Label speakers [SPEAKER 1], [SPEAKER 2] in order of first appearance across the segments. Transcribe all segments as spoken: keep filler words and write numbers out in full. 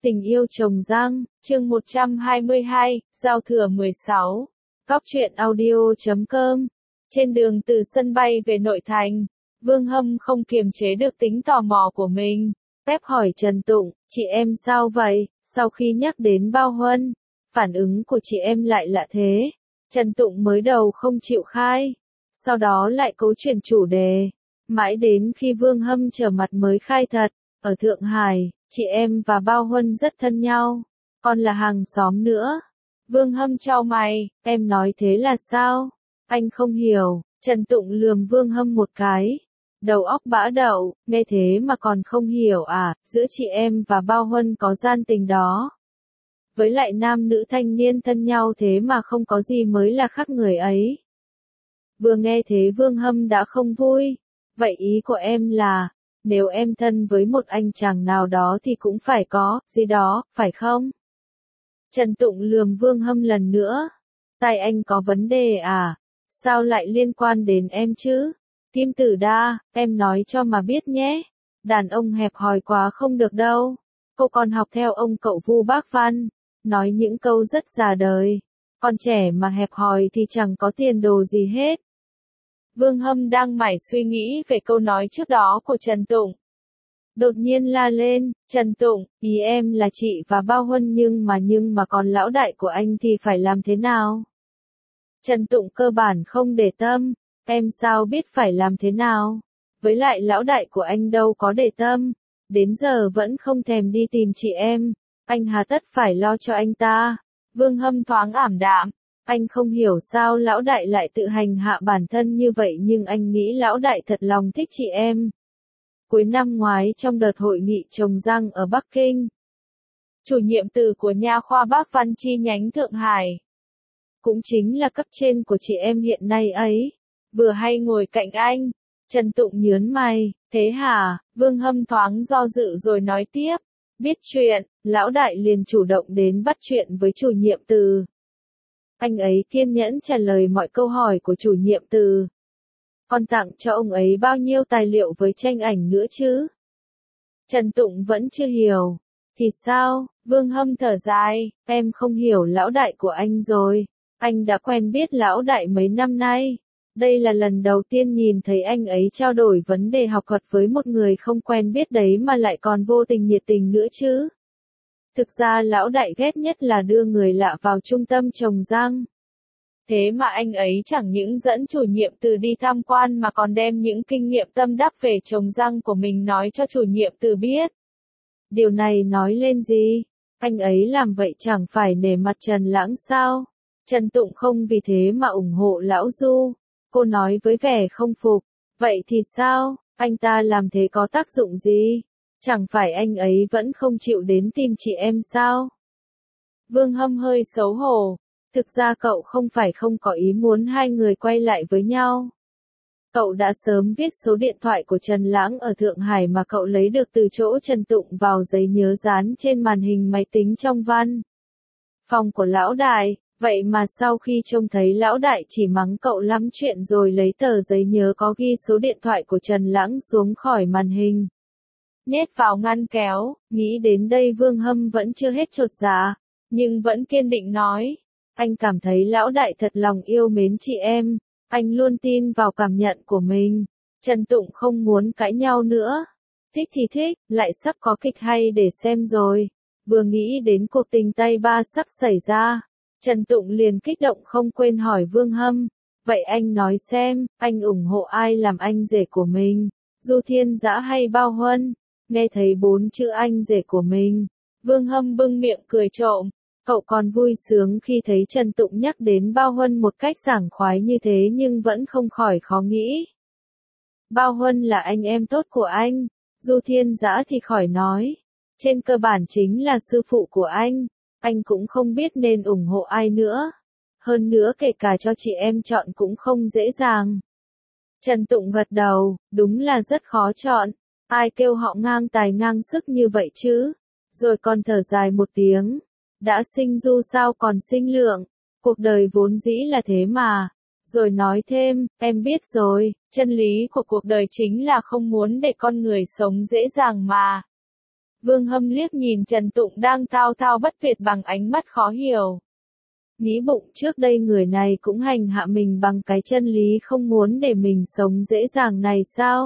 [SPEAKER 1] Tình yêu trồng răng, chương một trăm hai mươi hai, giao thừa mười sáu. Cóc truyện audio chấm com. Trên đường từ sân bay về nội thành, Vương Hâm không kiềm chế được tính tò mò của mình. Phép hỏi Trần Tụng, chị em sao vậy? Sau khi nhắc đến Bao Huân, phản ứng của chị em lại lạ thế. Trần Tụng mới đầu không chịu khai, sau đó lại cố chuyển chủ đề. Mãi đến khi Vương Hâm trở mặt mới khai thật, ở Thượng Hải, chị em và Bao Huân rất thân nhau, còn là hàng xóm nữa. Vương Hâm chau mày, em nói thế là sao? Anh không hiểu. Trần Tụng lườm Vương Hâm một cái. Đầu óc bã đậu, nghe thế mà còn không hiểu à, giữa chị em và Bao Huân có gian tình đó. Với lại nam nữ thanh niên thân nhau thế mà không có gì mới là khác người ấy. Vừa nghe thế Vương Hâm đã không vui. Vậy ý của em là, nếu em thân với một anh chàng nào đó thì cũng phải có, gì đó, phải không? Trần Tụng lườm Vương Hâm lần nữa. Tai anh có vấn đề à? Sao lại liên quan đến em chứ? Kim Tử Đa, em nói cho mà biết nhé. Đàn ông hẹp hòi quá không được đâu. Cô còn học theo ông cậu Vu Bác Văn, nói những câu rất già đời. Con trẻ mà hẹp hòi thì chẳng có tiền đồ gì hết. Vương Hâm đang mải suy nghĩ về câu nói trước đó của Trần Tụng. Đột nhiên la lên, Trần Tụng, ý em là chị và Bao Huân nhưng mà nhưng mà còn lão đại của anh thì phải làm thế nào? Trần Tụng cơ bản không để tâm, em sao biết phải làm thế nào? Với lại lão đại của anh đâu có để tâm, đến giờ vẫn không thèm đi tìm chị em, anh hà tất phải lo cho anh ta. Vương Hâm thoáng ảm đạm. Anh không hiểu sao lão đại lại tự hành hạ bản thân như vậy nhưng anh nghĩ lão đại thật lòng thích chị em. Cuối năm ngoái trong đợt hội nghị trồng răng ở Bắc Kinh, chủ nhiệm từ của nha khoa Bác Văn chi nhánh Thượng Hải, cũng chính là cấp trên của chị em hiện nay ấy, vừa hay ngồi cạnh anh. Trần Tụng nhớn mày, thế hả? Vương Hâm thoáng do dự rồi nói tiếp, biết chuyện, lão đại liền chủ động đến bắt chuyện với chủ nhiệm từ. Anh ấy kiên nhẫn trả lời mọi câu hỏi của chủ nhiệm từ. Còn tặng cho ông ấy bao nhiêu tài liệu với tranh ảnh nữa chứ? Trần Tụng vẫn chưa hiểu. Thì sao? Vương Hâm thở dài, em không hiểu lão đại của anh rồi. Anh đã quen biết lão đại mấy năm nay. Đây là lần đầu tiên nhìn thấy anh ấy trao đổi vấn đề học thuật với một người không quen biết đấy mà lại còn vô tình nhiệt tình nữa chứ. Thực ra lão đại ghét nhất là đưa người lạ vào trung tâm trồng răng. Thế mà anh ấy chẳng những dẫn chủ nhiệm từ đi tham quan mà còn đem những kinh nghiệm tâm đắc về trồng răng của mình nói cho chủ nhiệm từ biết. Điều này nói lên gì? Anh ấy làm vậy chẳng phải nể mặt Trần Lãng sao? Trần Tụng không vì thế mà ủng hộ lão Du. Cô nói với vẻ không phục. Vậy thì sao? Anh ta làm thế có tác dụng gì? Chẳng phải anh ấy vẫn không chịu đến tìm chị em sao? Vương Hâm hơi xấu hổ. Thực ra cậu không phải không có ý muốn hai người quay lại với nhau. Cậu đã sớm viết số điện thoại của Trần Lãng ở Thượng Hải mà cậu lấy được từ chỗ Trần Tụng vào giấy nhớ dán trên màn hình máy tính trong văn phòng của lão đại. Vậy mà sau khi trông thấy lão đại chỉ mắng cậu lắm chuyện rồi lấy tờ giấy nhớ có ghi số điện thoại của Trần Lãng xuống khỏi màn hình, nhét vào ngăn kéo. Nghĩ đến đây Vương Hâm vẫn chưa hết chột dạ, nhưng vẫn kiên định nói. Anh cảm thấy lão đại thật lòng yêu mến chị em, anh luôn tin vào cảm nhận của mình. Trần Tụng không muốn cãi nhau nữa. Thích thì thích, lại sắp có kịch hay để xem rồi. Vừa nghĩ đến cuộc tình tay ba sắp xảy ra, Trần Tụng liền kích động không quên hỏi Vương Hâm. Vậy anh nói xem, anh ủng hộ ai làm anh rể của mình? Du Thiên Dã hay Bao Huân? Nghe thấy bốn chữ anh rể của mình, Vương Hâm bưng miệng cười trộm. Cậu còn vui sướng khi thấy Trần Tụng nhắc đến Bao Huân một cách sảng khoái như thế nhưng vẫn không khỏi khó nghĩ. Bao Huân là anh em tốt của anh, Du Thiên Dã thì khỏi nói. Trên cơ bản chính là sư phụ của anh, anh cũng không biết nên ủng hộ ai nữa. Hơn nữa kể cả cho chị em chọn cũng không dễ dàng. Trần Tụng gật đầu, đúng là rất khó chọn. Ai kêu họ ngang tài ngang sức như vậy chứ? Rồi còn thở dài một tiếng. Đã sinh du sao còn sinh lượng, cuộc đời vốn dĩ là thế mà. Rồi nói thêm, em biết rồi, chân lý của cuộc đời chính là không muốn để con người sống dễ dàng mà. Vương Hâm liếc nhìn Trần Tụng đang thao thao bất tuyệt bằng ánh mắt khó hiểu. Nghĩ bụng trước đây người này cũng hành hạ mình bằng cái chân lý không muốn để mình sống dễ dàng này sao?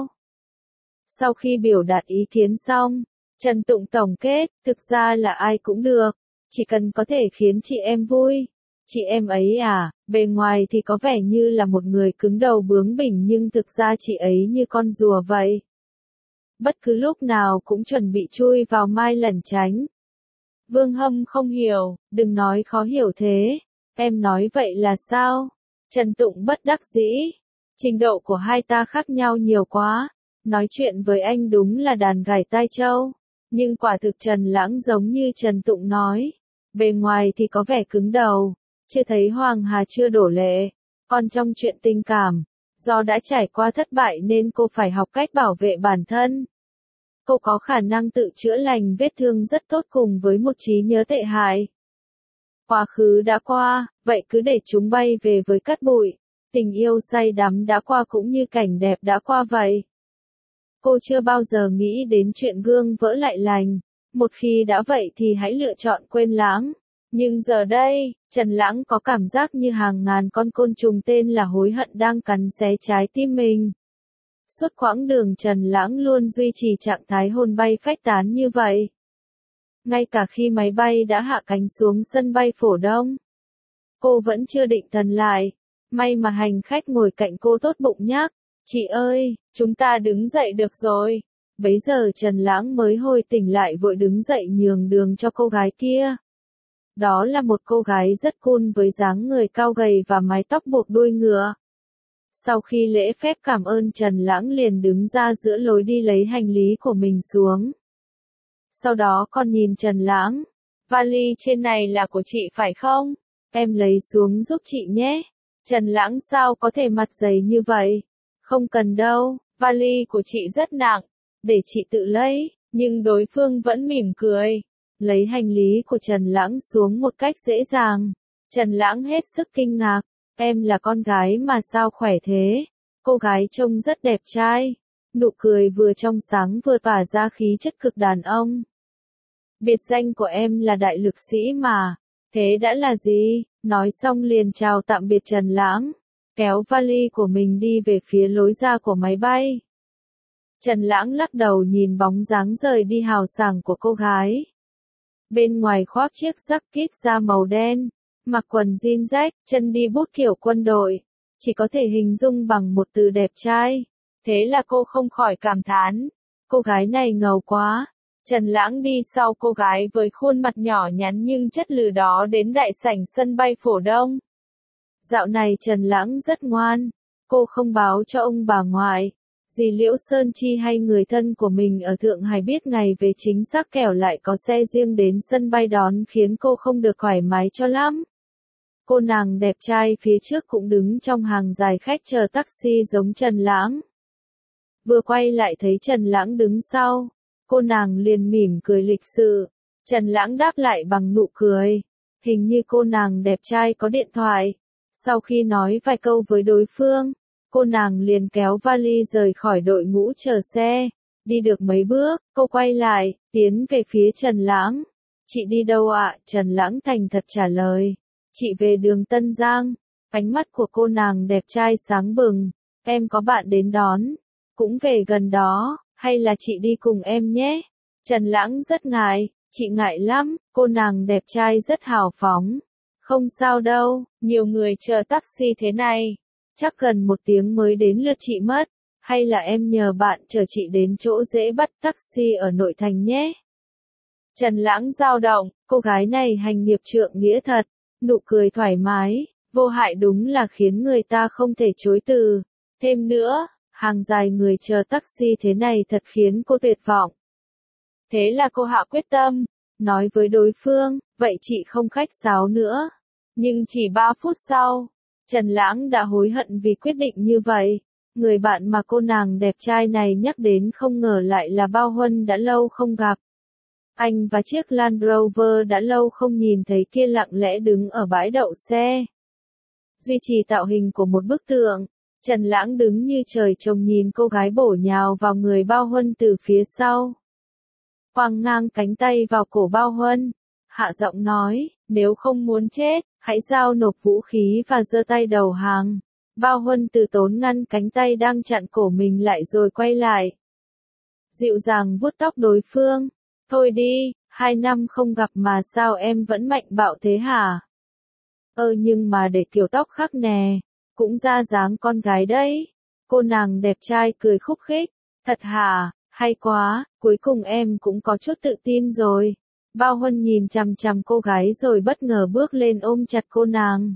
[SPEAKER 1] Sau khi biểu đạt ý kiến xong, Trần Tụng tổng kết, thực ra là ai cũng được, chỉ cần có thể khiến chị em vui. Chị em ấy à, bề ngoài thì có vẻ như là một người cứng đầu bướng bỉnh nhưng thực ra chị ấy như con rùa vậy. Bất cứ lúc nào cũng chuẩn bị chui vào mai lẩn tránh. Vương Hâm không hiểu, đừng nói khó hiểu thế. Em nói vậy là sao? Trần Tụng bất đắc dĩ. Trình độ của hai ta khác nhau nhiều quá. Nói chuyện với anh đúng là đàn gảy tai trâu. Nhưng quả thực Trần Lãng giống như Trần Tụng nói. Bề ngoài thì có vẻ cứng đầu. Chưa thấy Hoàng Hà chưa đổ lệ. Còn trong chuyện tình cảm, do đã trải qua thất bại nên cô phải học cách bảo vệ bản thân. Cô có khả năng tự chữa lành vết thương rất tốt cùng với một trí nhớ tệ hại. Quá khứ đã qua, vậy cứ để chúng bay về với cát bụi. Tình yêu say đắm đã qua cũng như cảnh đẹp đã qua vậy. Cô chưa bao giờ nghĩ đến chuyện gương vỡ lại lành. Một khi đã vậy thì hãy lựa chọn quên lãng. Nhưng giờ đây, Trần Lãng có cảm giác như hàng ngàn con côn trùng tên là hối hận đang cắn xé trái tim mình. Suốt quãng đường Trần Lãng luôn duy trì trạng thái hồn bay phách tán như vậy. Ngay cả khi máy bay đã hạ cánh xuống sân bay Phổ Đông, cô vẫn chưa định thần lại. May mà hành khách ngồi cạnh cô tốt bụng nhắc, chị ơi, chúng ta đứng dậy được rồi. Bấy giờ Trần Lãng mới hồi tỉnh lại vội đứng dậy nhường đường cho cô gái kia. Đó là một cô gái rất cool với dáng người cao gầy và mái tóc buộc đuôi ngựa. Sau khi lễ phép cảm ơn Trần Lãng liền đứng ra giữa lối đi lấy hành lý của mình xuống. Sau đó con nhìn Trần Lãng, vali trên này là của chị phải không? Em lấy xuống giúp chị nhé. Trần Lãng sao có thể mặt dày như vậy? Không cần đâu, vali của chị rất nặng, để chị tự lấy, nhưng đối phương vẫn mỉm cười. Lấy hành lý của Trần Lãng xuống một cách dễ dàng. Trần Lãng hết sức kinh ngạc, em là con gái mà sao khỏe thế? Cô gái trông rất đẹp trai, nụ cười vừa trong sáng vừa tỏa ra khí chất cực đàn ông. Biệt danh của em là đại lực sĩ mà, thế đã là gì? Nói xong liền chào tạm biệt Trần Lãng, kéo vali của mình đi về phía lối ra của máy bay. Trần Lãng lắc đầu nhìn bóng dáng rời đi hào sảng của cô gái. Bên ngoài khoác chiếc jacket da màu đen, mặc quần jean rách, chân đi bút kiểu quân đội, chỉ có thể hình dung bằng một từ đẹp trai. Thế là cô không khỏi cảm thán, cô gái này ngầu quá. Trần Lãng đi sau cô gái với khuôn mặt nhỏ nhắn nhưng chất lừ đó đến đại sảnh sân bay Phổ Đông. Dạo này Trần Lãng rất ngoan, cô không báo cho ông bà ngoại, dì Liễu Sơn Chi hay người thân của mình ở Thượng Hải biết ngày về chính xác kẻo lại có xe riêng đến sân bay đón khiến cô không được thoải mái cho lắm. Cô nàng đẹp trai phía trước cũng đứng trong hàng dài khách chờ taxi giống Trần Lãng. Vừa quay lại thấy Trần Lãng đứng sau, cô nàng liền mỉm cười lịch sự. Trần Lãng đáp lại bằng nụ cười. Hình như cô nàng đẹp trai có điện thoại. Sau khi nói vài câu với đối phương, cô nàng liền kéo vali rời khỏi đội ngũ chờ xe. Đi được mấy bước, cô quay lại, tiến về phía Trần Lãng. Chị đi đâu ạ? Trần Lãng thành thật trả lời. Chị về đường Tân Giang. Ánh mắt của cô nàng đẹp trai sáng bừng. Em có bạn đến đón. Cũng về gần đó, hay là chị đi cùng em nhé? Trần Lãng rất ngại, chị ngại lắm, cô nàng đẹp trai rất hào phóng. Không sao đâu, nhiều người chờ taxi thế này. Chắc gần một tiếng mới đến lượt chị mất. Hay là em nhờ bạn chở chị đến chỗ dễ bắt taxi ở nội thành nhé? Trần Lãng dao động, cô gái này hành nghiệp trượng nghĩa thật. Nụ cười thoải mái, vô hại đúng là khiến người ta không thể chối từ. Thêm nữa, hàng dài người chờ taxi thế này thật khiến cô tuyệt vọng. Thế là cô hạ quyết tâm, nói với đối phương, vậy chị không khách sáo nữa. Nhưng chỉ ba phút sau, Trần Lãng đã hối hận vì quyết định như vậy. Người bạn mà cô nàng đẹp trai này nhắc đến không ngờ lại là Bao Huân đã lâu không gặp. Anh và chiếc Land Rover đã lâu không nhìn thấy kia lặng lẽ đứng ở bãi đậu xe. Duy trì tạo hình của một bức tượng, Trần Lãng đứng như trời trông nhìn cô gái bổ nhào vào người Bao Huân từ phía sau. khoang ngang cánh tay vào cổ Bao Huân, hạ giọng nói, nếu không muốn chết, hãy giao nộp vũ khí và giơ tay đầu hàng. Bao Huân từ tốn ngăn cánh tay đang chặn cổ mình lại rồi quay lại. Dịu dàng vuốt tóc đối phương, thôi đi, hai năm không gặp mà sao em vẫn mạnh bạo thế hả? Ơ nhưng mà để kiểu tóc khác nè, cũng ra dáng con gái đấy. Cô nàng đẹp trai cười khúc khích, thật hả, hay quá, cuối cùng em cũng có chút tự tin rồi. Bao Huân nhìn chằm chằm cô gái rồi bất ngờ bước lên ôm chặt cô nàng.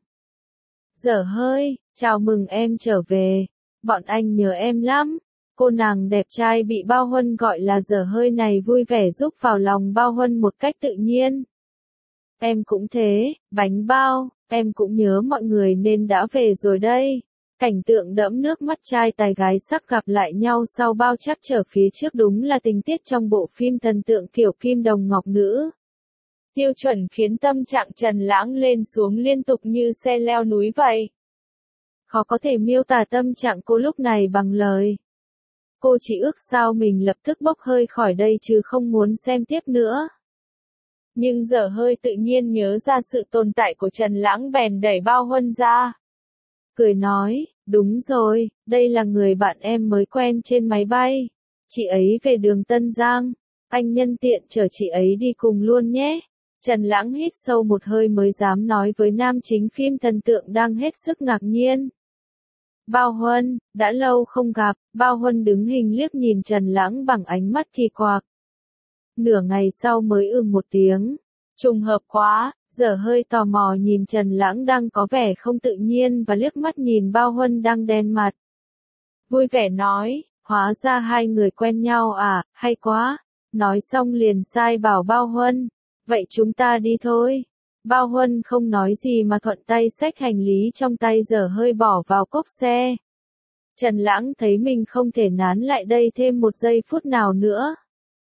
[SPEAKER 1] Dở hơi, chào mừng em trở về, bọn anh nhớ em lắm. Cô nàng đẹp trai bị Bao Huân gọi là dở hơi này vui vẻ giúp vào lòng Bao Huân một cách tự nhiên. Em cũng thế, bánh bao, em cũng nhớ mọi người nên đã về rồi đây. Cảnh tượng đẫm nước mắt trai tài gái sắc gặp lại nhau sau bao trắc trở phía trước đúng là tình tiết trong bộ phim thần tượng kiểu kim đồng ngọc nữ. Tiêu chuẩn khiến tâm trạng Trần Lãng lên xuống liên tục như xe leo núi vậy. Khó có thể miêu tả tâm trạng cô lúc này bằng lời. Cô chỉ ước sao mình lập tức bốc hơi khỏi đây chứ không muốn xem tiếp nữa. Nhưng dở hơi tự nhiên nhớ ra sự tồn tại của Trần Lãng bèn đẩy Bao Huân ra. Cười nói, đúng rồi, đây là người bạn em mới quen trên máy bay. Chị ấy về đường Tân Giang, anh nhân tiện chở chị ấy đi cùng luôn nhé. Trần Lãng hít sâu một hơi mới dám nói với nam chính phim thần tượng đang hết sức ngạc nhiên. Bao Huân, đã lâu không gặp, Bao Huân đứng hình liếc nhìn Trần Lãng bằng ánh mắt kỳ quặc. Nửa ngày sau mới ừm một tiếng. Trùng hợp quá, dở hơi tò mò nhìn Trần Lãng đang có vẻ không tự nhiên và liếc mắt nhìn Bao Huân đang đen mặt. Vui vẻ nói, hóa ra hai người quen nhau à, hay quá. Nói xong liền sai bảo Bao Huân, vậy chúng ta đi thôi. Bao Huân không nói gì mà thuận tay xách hành lý trong tay dở hơi bỏ vào cốp xe. Trần Lãng thấy mình không thể nán lại đây thêm một giây phút nào nữa.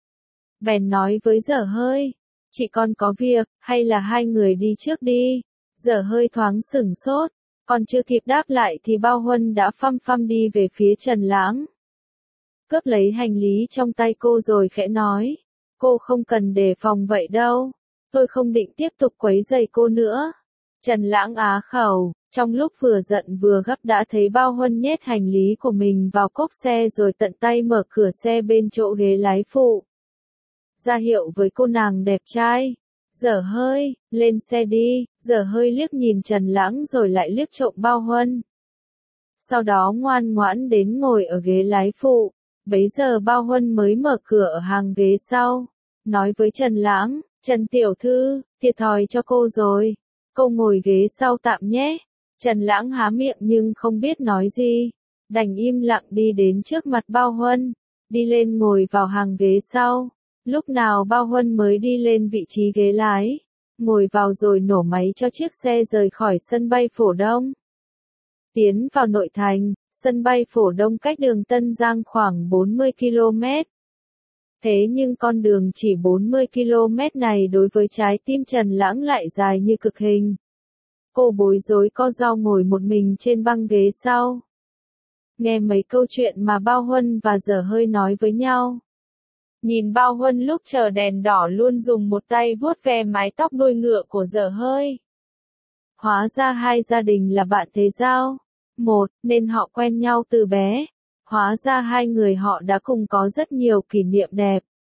[SPEAKER 1] Bèn nói với dở hơi, chị còn có việc, hay là hai người đi trước đi. Dở hơi thoáng sửng sốt, còn chưa kịp đáp lại thì Bao Huân đã phăm phăm đi về phía Trần Lãng. Cướp lấy hành lý trong tay cô rồi khẽ nói, cô không cần đề phòng vậy đâu, tôi không định tiếp tục quấy rầy cô nữa. Trần Lãng á khẩu, trong lúc vừa giận vừa gấp đã thấy Bao Huân nhét hành lý của mình vào cốp xe rồi tận tay mở cửa xe bên chỗ ghế lái phụ. Ra hiệu với cô nàng đẹp trai, dở hơi, lên xe đi, dở hơi liếc nhìn Trần Lãng rồi lại liếc trộm Bao Huân. Sau đó ngoan ngoãn đến ngồi ở ghế lái phụ, bấy giờ Bao Huân mới mở cửa ở hàng ghế sau, nói với Trần Lãng, Trần tiểu thư, thiệt thòi cho cô rồi, cô ngồi ghế sau tạm nhé. Trần Lãng há miệng nhưng không biết nói gì, đành im lặng đi đến trước mặt Bao Huân, đi lên ngồi vào hàng ghế sau. Lúc nào Bao Huân mới đi lên vị trí ghế lái, ngồi vào rồi nổ máy cho chiếc xe rời khỏi sân bay Phổ Đông. Tiến vào nội thành, sân bay Phổ Đông cách đường Tân Giang khoảng bốn mươi ki lô mét. Thế nhưng con đường chỉ bốn mươi ki lô mét này đối với trái tim Trần Lãng lại dài như cực hình. Cô bối rối co ro ngồi một mình trên băng ghế sau. Nghe mấy câu chuyện mà Bao Huân và dở hơi nói với nhau. Nhìn Bao Huân lúc chờ đèn đỏ luôn dùng một tay vuốt ve mái tóc đuôi ngựa của dở hơi. Hóa ra hai gia đình là bạn thế giao. Một, nên họ quen nhau từ bé. Hóa ra hai người họ đã cùng có rất nhiều kỷ niệm đẹp.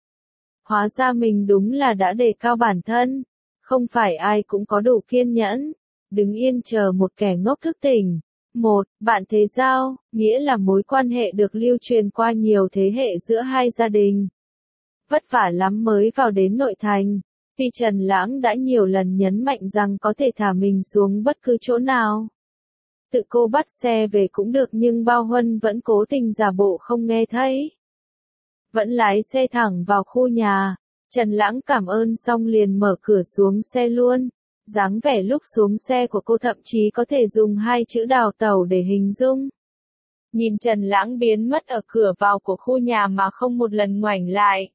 [SPEAKER 1] Hóa ra mình đúng là đã đề cao bản thân. Không phải ai cũng có đủ kiên nhẫn. Đứng yên chờ một kẻ ngốc thức tỉnh. Một, bạn thế giao, nghĩa là mối quan hệ được lưu truyền qua nhiều thế hệ giữa hai gia đình. Vất vả lắm mới vào đến nội thành. Vì Trần Lãng đã nhiều lần nhấn mạnh rằng có thể thả mình xuống bất cứ chỗ nào. Tự cô bắt xe về cũng được nhưng Bao Huân vẫn cố tình giả bộ không nghe thấy. Vẫn lái xe thẳng vào khu nhà. Trần Lãng cảm ơn xong liền mở cửa xuống xe luôn. Dáng vẻ lúc xuống xe của cô thậm chí có thể dùng hai chữ đào tẩu để hình dung. Nhìn Trần Lãng biến mất ở cửa vào của khu nhà mà không một lần ngoảnh lại.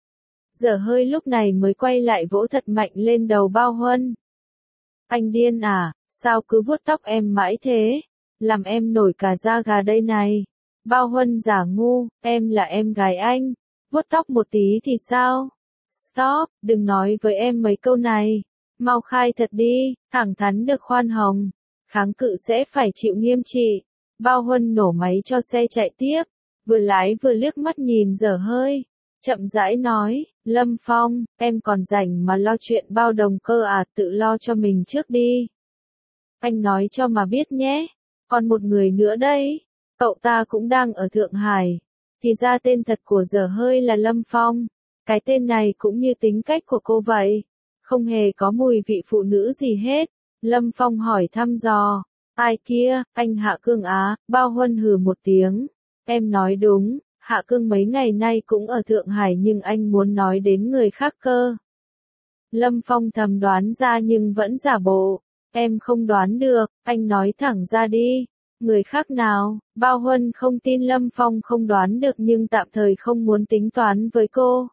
[SPEAKER 1] Dở hơi lúc này mới quay lại vỗ thật mạnh lên đầu Bao Huân. Anh điên à, sao cứ vuốt tóc em mãi thế? Làm em nổi cả da gà đây này. Bao Huân giả ngu, em là em gái anh. Vuốt tóc một tí thì sao? stop, đừng nói với em mấy câu này. Mau khai thật đi, thẳng thắn được khoan hồng. Kháng cự sẽ phải chịu nghiêm trị. Bao Huân nổ máy cho xe chạy tiếp. Vừa lái vừa liếc mắt nhìn dở hơi. Chậm rãi nói, Lâm Phong, em còn rảnh mà lo chuyện bao đồng cơ à, tự lo cho mình trước đi. Anh nói cho mà biết nhé. Còn một người nữa đây. Cậu ta cũng đang ở Thượng Hải. Thì ra tên thật của dở hơi là Lâm Phong. Cái tên này cũng như tính cách của cô vậy. Không hề có mùi vị phụ nữ gì hết. Lâm Phong hỏi thăm dò. Ai kia, anh Hạ Cương á, Bao Huân hừ một tiếng. Em nói đúng, Hạ Cương mấy ngày nay cũng ở Thượng Hải nhưng anh muốn nói đến người khác cơ. Lâm Phong thầm đoán ra nhưng vẫn giả bộ. Em không đoán được, anh nói thẳng ra đi. Người khác nào? Bao Huân không tin Lâm Phong không đoán được nhưng tạm thời không muốn tính toán với cô.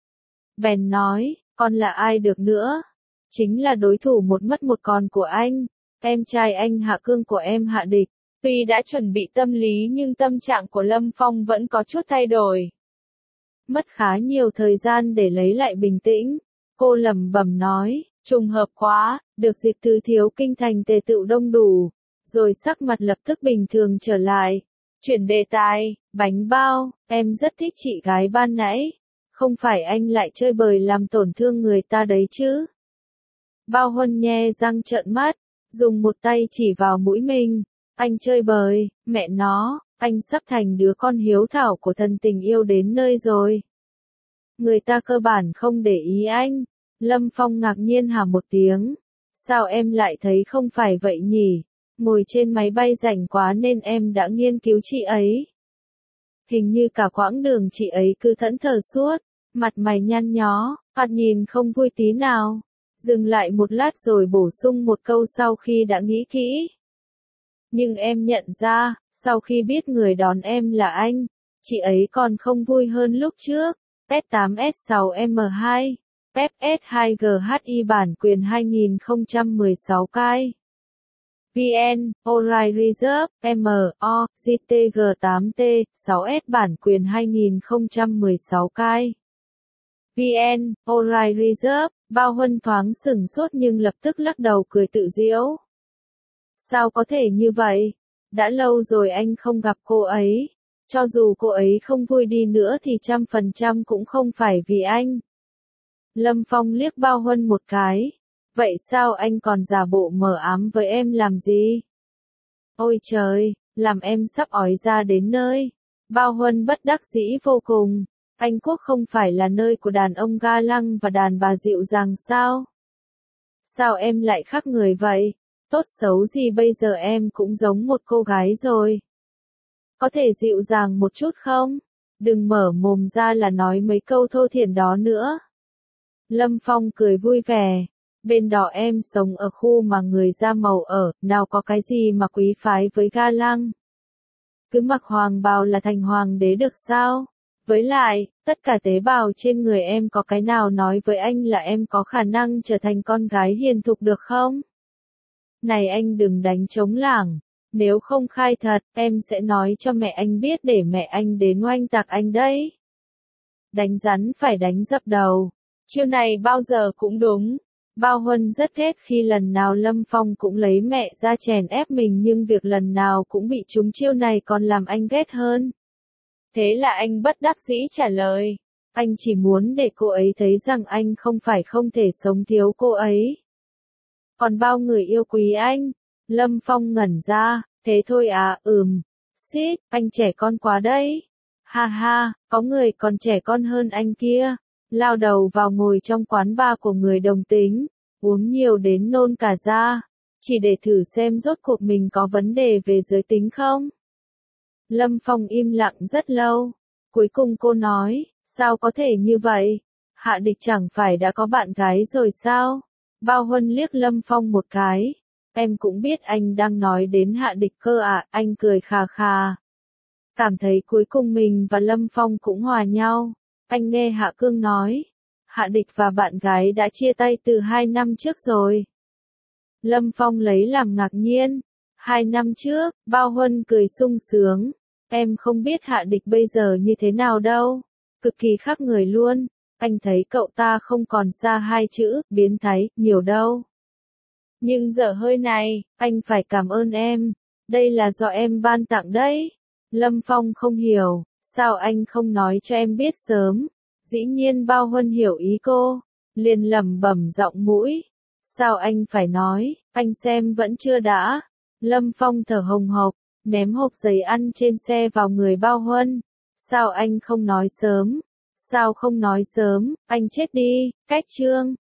[SPEAKER 1] Bèn nói, còn là ai được nữa? Chính là đối thủ một mất một còn của anh. Em trai anh Hạ Cương của em Hạ Địch. Tuy đã chuẩn bị tâm lý nhưng tâm trạng của Lâm Phong vẫn có chút thay đổi. Mất khá nhiều thời gian để lấy lại bình tĩnh. Cô lẩm bẩm nói, trùng hợp quá, được dịp Từ Thiếu Kinh thành tề tựu đông đủ. Rồi sắc mặt lập tức bình thường trở lại. Chuyển đề tài, bánh bao, em rất thích chị gái ban nãy. Không phải anh lại chơi bời làm tổn thương người ta đấy chứ? Bao Huân nhe răng trợn mắt, dùng một tay chỉ vào mũi mình. Anh chơi bời, mẹ nó, anh sắp thành đứa con hiếu thảo của thần tình yêu đến nơi rồi. Người ta cơ bản không để ý anh. Lâm Phong ngạc nhiên hả một tiếng. Sao em lại thấy không phải vậy nhỉ? Ngồi trên máy bay rảnh quá nên em đã nghiên cứu chị ấy. Hình như cả quãng đường chị ấy cứ thẫn thờ suốt, mặt mày nhăn nhó, mặt nhìn không vui tí nào. Dừng lại một lát rồi bổ sung một câu sau khi đã nghĩ kỹ. Nhưng em nhận ra, sau khi biết người đón em là anh, chị ấy còn không vui hơn lúc trước. S tám S sáu M hai, F S hai G H I bản quyền hai không một sáu cai. vê en, O'Reilly Reserve, M O, G T G tám T, sáu S bản quyền hai không một sáu cai. vê en, O'Reilly Reserve, Bao Huân thoáng sửng sốt nhưng lập tức lắc đầu cười tự giễu. Sao có thể như vậy? Đã lâu rồi anh không gặp cô ấy. Cho dù cô ấy không vui đi nữa thì trăm phần trăm cũng không phải vì anh. Lâm Phong liếc Bao Huân một cái. Vậy sao anh còn giả bộ mờ ám với em làm gì? Ôi trời, làm em sắp ói ra đến nơi. Bao Huân bất đắc dĩ vô cùng. Anh Quốc không phải là nơi của đàn ông ga lăng và đàn bà dịu dàng sao? Sao em lại khác người vậy? Tốt xấu gì bây giờ em cũng giống một cô gái rồi. Có thể dịu dàng một chút không? Đừng mở mồm ra là nói mấy câu thô thiển đó nữa. Lâm Phong cười vui vẻ. Bên đó em sống ở khu mà người da màu ở, nào có cái gì mà quý phái với ga lăng. Cứ mặc hoàng bào là thành hoàng đế được sao? Với lại, tất cả tế bào trên người em có cái nào nói với anh là em có khả năng trở thành con gái hiền thục được không? Này anh đừng đánh trống lảng. Nếu không khai thật, em sẽ nói cho mẹ anh biết để mẹ anh đến oanh tạc anh đấy. Đánh rắn phải đánh dập đầu. Chiêu này bao giờ cũng đúng. Bao Huân rất ghét khi lần nào Lâm Phong cũng lấy mẹ ra chèn ép mình nhưng việc lần nào cũng bị trúng chiêu này còn làm anh ghét hơn. Thế là anh bất đắc dĩ trả lời. Anh chỉ muốn để cô ấy thấy rằng anh không phải không thể sống thiếu cô ấy. Còn bao người yêu quý anh? Lâm Phong ngẩn ra, thế thôi à, ừm. Xít, anh trẻ con quá đấy. Ha ha, có người còn trẻ con hơn anh kia. Lao đầu vào ngồi trong quán bar của người đồng tính, uống nhiều đến nôn cả ra, chỉ để thử xem rốt cuộc mình có vấn đề về giới tính không. Lâm Phong im lặng rất lâu, cuối cùng cô nói, sao có thể như vậy? Hạ Địch chẳng phải đã có bạn gái rồi sao? Bao Huân liếc Lâm Phong một cái, em cũng biết anh đang nói đến Hạ Địch cơ ạ, à? Anh cười khà khà. Cảm thấy cuối cùng mình và Lâm Phong cũng hòa nhau. Anh nghe Hạ Cương nói, Hạ Địch và bạn gái đã chia tay từ hai năm trước rồi. Lâm Phong lấy làm ngạc nhiên. Hai năm trước, Bao Huân cười sung sướng. Em không biết Hạ Địch bây giờ như thế nào đâu. Cực kỳ khác người luôn. anh thấy cậu ta không còn xa hai chữ, biến thái, nhiều đâu. Nhưng dở hơi này, anh phải cảm ơn em. Đây là do em ban tặng đấy. Lâm Phong không hiểu, sao anh không nói cho em biết sớm. Dĩ nhiên Bao Huân hiểu ý cô, liền lẩm bẩm giọng mũi. Sao anh phải nói, anh xem vẫn chưa đã. Lâm Phong thở hồng hộc, ném hộp giấy ăn trên xe vào người Bao Huân. Sao anh không nói sớm? Sao không nói sớm, anh chết đi, cách chương.